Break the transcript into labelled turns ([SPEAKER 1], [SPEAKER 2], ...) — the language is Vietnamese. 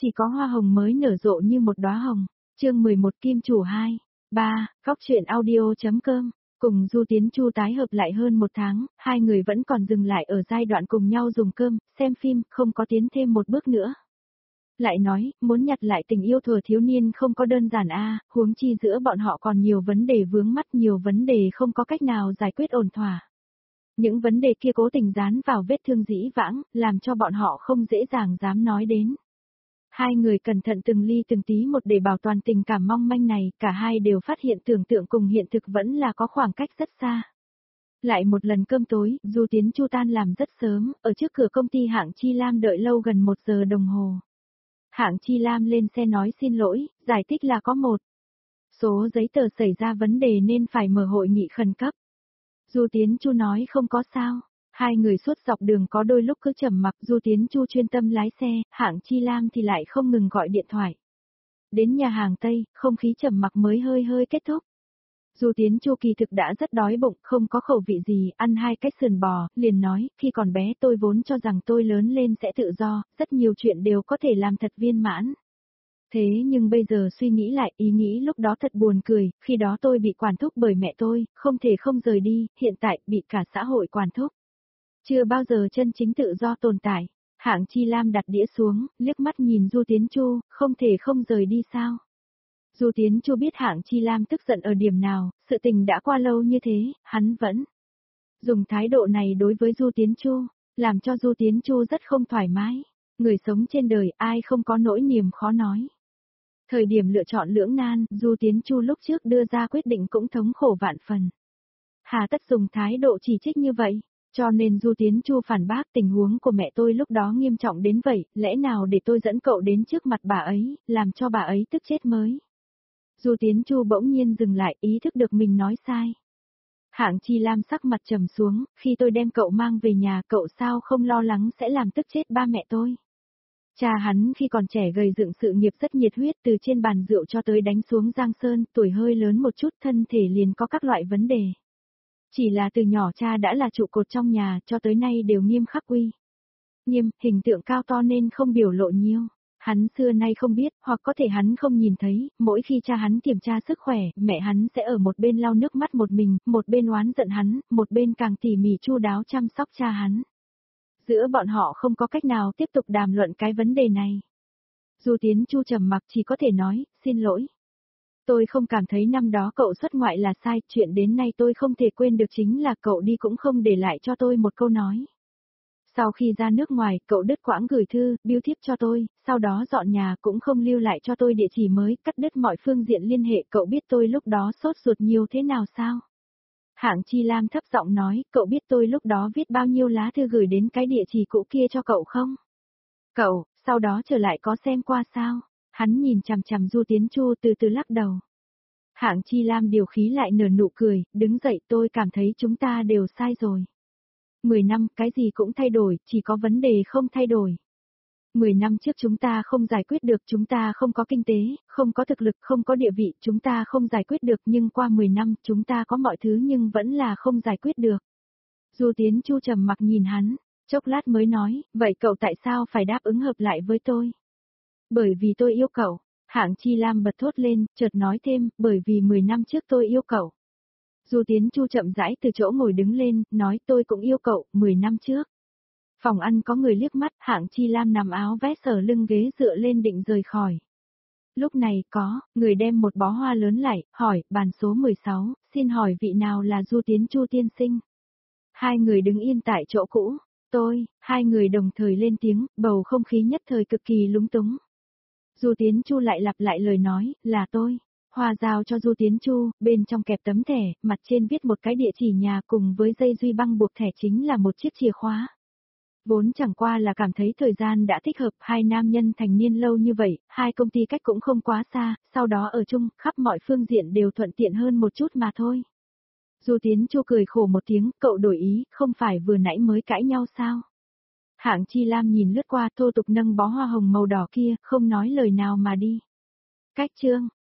[SPEAKER 1] chỉ có hoa hồng mới nở rộ như một đóa hồng. Chương 11 Kim chủ 2. 3. Góc truyện audio.com. Cùng Du Tiến Chu tái hợp lại hơn một tháng, hai người vẫn còn dừng lại ở giai đoạn cùng nhau dùng cơm, xem phim, không có tiến thêm một bước nữa. Lại nói, muốn nhặt lại tình yêu thuở thiếu niên không có đơn giản huống chi giữa bọn họ còn nhiều vấn đề vướng mắc, nhiều vấn đề không có cách nào giải quyết ổn thỏa. Những vấn đề kia cố tình dán vào vết thương dĩ vãng, làm cho bọn họ không dễ dàng dám nói đến. Hai người cẩn thận từng ly từng tí một để bảo toàn tình cảm mong manh này, cả hai đều phát hiện tưởng tượng cùng hiện thực vẫn là có khoảng cách rất xa. Lại một lần cơm tối, Du Tiến Chu tan làm rất sớm, ở trước cửa công ty Hạng Chi Lam đợi lâu gần 1 giờ đồng hồ. Hạng Chi Lam lên xe nói xin lỗi, giải thích là có một số giấy tờ xảy ra vấn đề nên phải mở hội nghị khẩn cấp. Du Tiến Chu nói không có sao. Hai người suốt dọc đường có đôi lúc cứ trầm mặc, Du Tiến Chu chuyên tâm lái xe, Hạng Chi Lam thì lại không ngừng gọi điện thoại. Đến nhà hàng Tây, không khí trầm mặc mới hơi hơi kết thúc. Du Tiến Chu kỳ thực đã rất đói bụng, không có khẩu vị gì, ăn 2 cái sườn bò, liền nói, khi còn bé tôi vốn cho rằng tôi lớn lên sẽ tự do, rất nhiều chuyện đều có thể làm thật viên mãn. Thế nhưng bây giờ suy nghĩ lại, ý nghĩ lúc đó thật buồn cười, khi đó tôi bị quản thúc bởi mẹ tôi, không thể không rời đi, hiện tại bị cả xã hội quản thúc. Chưa bao giờ chân chính tự do tồn tại. Hạng Chi Lam đặt đĩa xuống, liếc mắt nhìn Du Tiến Chu, không thể không rời đi sao. Du Tiến Chu biết Hạng Chi Lam tức giận ở điểm nào, sự tình đã qua lâu như thế, hắn vẫn dùng thái độ này đối với Du Tiến Chu, làm cho Du Tiến Chu rất không thoải mái. Người sống trên đời ai không có nỗi niềm khó nói. Thời điểm lựa chọn lưỡng nan, Du Tiến Chu lúc trước đưa ra quyết định cũng thống khổ vạn phần. Hà tất dùng thái độ chỉ trích như vậy. Cho nên Du Tiến Chu phản bác, tình huống của mẹ tôi lúc đó nghiêm trọng đến vậy, lẽ nào để tôi dẫn cậu đến trước mặt bà ấy, làm cho bà ấy tức chết mới. Du Tiến Chu bỗng nhiên dừng lại, ý thức được mình nói sai. Hạng Chi Lam sắc mặt trầm xuống, khi tôi đem cậu mang về nhà, cậu sao không lo lắng sẽ làm tức chết ba mẹ tôi. Cha hắn khi còn trẻ gầy dựng sự nghiệp rất nhiệt huyết, từ trên bàn rượu cho tới đánh xuống Giang Sơn, tuổi hơi lớn một chút thân thể liền có các loại vấn đề. Chỉ là từ nhỏ cha đã là trụ cột trong nhà, cho tới nay đều nghiêm khắc uy nghiêm, hình tượng cao to nên không biểu lộ nhiều. Hắn xưa nay không biết, hoặc có thể hắn không nhìn thấy, mỗi khi cha hắn kiểm tra sức khỏe, mẹ hắn sẽ ở một bên lau nước mắt một mình, một bên oán giận hắn, một bên càng tỉ mỉ chu đáo chăm sóc cha hắn. Giữa bọn họ không có cách nào tiếp tục đàm luận cái vấn đề này. Du Tiến Chu trầm mặc, chỉ có thể nói, xin lỗi. Tôi không cảm thấy năm đó cậu xuất ngoại là sai, chuyện đến nay tôi không thể quên được chính là cậu đi cũng không để lại cho tôi một câu nói. Sau khi ra nước ngoài, cậu đứt quãng gửi thư, bill thiếp cho tôi, sau đó dọn nhà cũng không lưu lại cho tôi địa chỉ mới, cắt đứt mọi phương diện liên hệ, cậu biết tôi lúc đó sốt ruột nhiều thế nào sao? Hạng Chi Lam thấp giọng nói, cậu biết tôi lúc đó viết bao nhiêu lá thư gửi đến cái địa chỉ cũ kia cho cậu không? Cậu, sau đó trở lại có xem qua sao? Hắn nhìn chằm chằm Du Tiến Chu từ từ lắc đầu. Hạng Chi Lam điều khí lại nở nụ cười, đứng dậy, tôi cảm thấy chúng ta đều sai rồi. 10 năm, cái gì cũng thay đổi, chỉ có vấn đề không thay đổi. 10 năm trước chúng ta không giải quyết được, chúng ta không có kinh tế, không có thực lực, không có địa vị, chúng ta không giải quyết được, nhưng qua 10 năm chúng ta có mọi thứ nhưng vẫn là không giải quyết được. Du Tiến Chu trầm mặc nhìn hắn, chốc lát mới nói, vậy cậu tại sao phải đáp ứng hợp lại với tôi? Bởi vì tôi yêu cậu. Hạng Chi Lam bật thốt lên, chợt nói thêm, bởi vì 10 năm trước tôi yêu cậu. Du Tiến Chu chậm rãi từ chỗ ngồi đứng lên, nói tôi cũng yêu cậu, 10 năm trước. Phòng ăn có người liếc mắt, Hạng Chi Lam nằm áo vest sờ lưng ghế dựa lên định rời khỏi. Lúc này có, người đem một bó hoa lớn lại, hỏi, bàn số 16, xin hỏi vị nào là Du Tiến Chu tiên sinh? Hai người đứng yên tại chỗ cũ, hai người đồng thời lên tiếng, bầu không khí nhất thời cực kỳ lúng túng. Du Tiến Chu lại lặp lại lời nói, là tôi. Hoa giao cho Du Tiến Chu, bên trong kẹp tấm thẻ, mặt trên viết một cái địa chỉ nhà cùng với dây duy băng buộc thẻ chính là một chiếc chìa khóa. Vốn chẳng qua là cảm thấy thời gian đã thích hợp, hai nam nhân thành niên lâu như vậy, hai công ty cách cũng không quá xa, sau đó ở chung, khắp mọi phương diện đều thuận tiện hơn một chút mà thôi. Du Tiến Chu cười khổ một tiếng, cậu đổi ý, không phải vừa nãy mới cãi nhau sao? Hạng Chi Lam nhìn lướt qua, thô tục nâng bó hoa hồng màu đỏ kia, không nói lời nào mà đi. Cách chương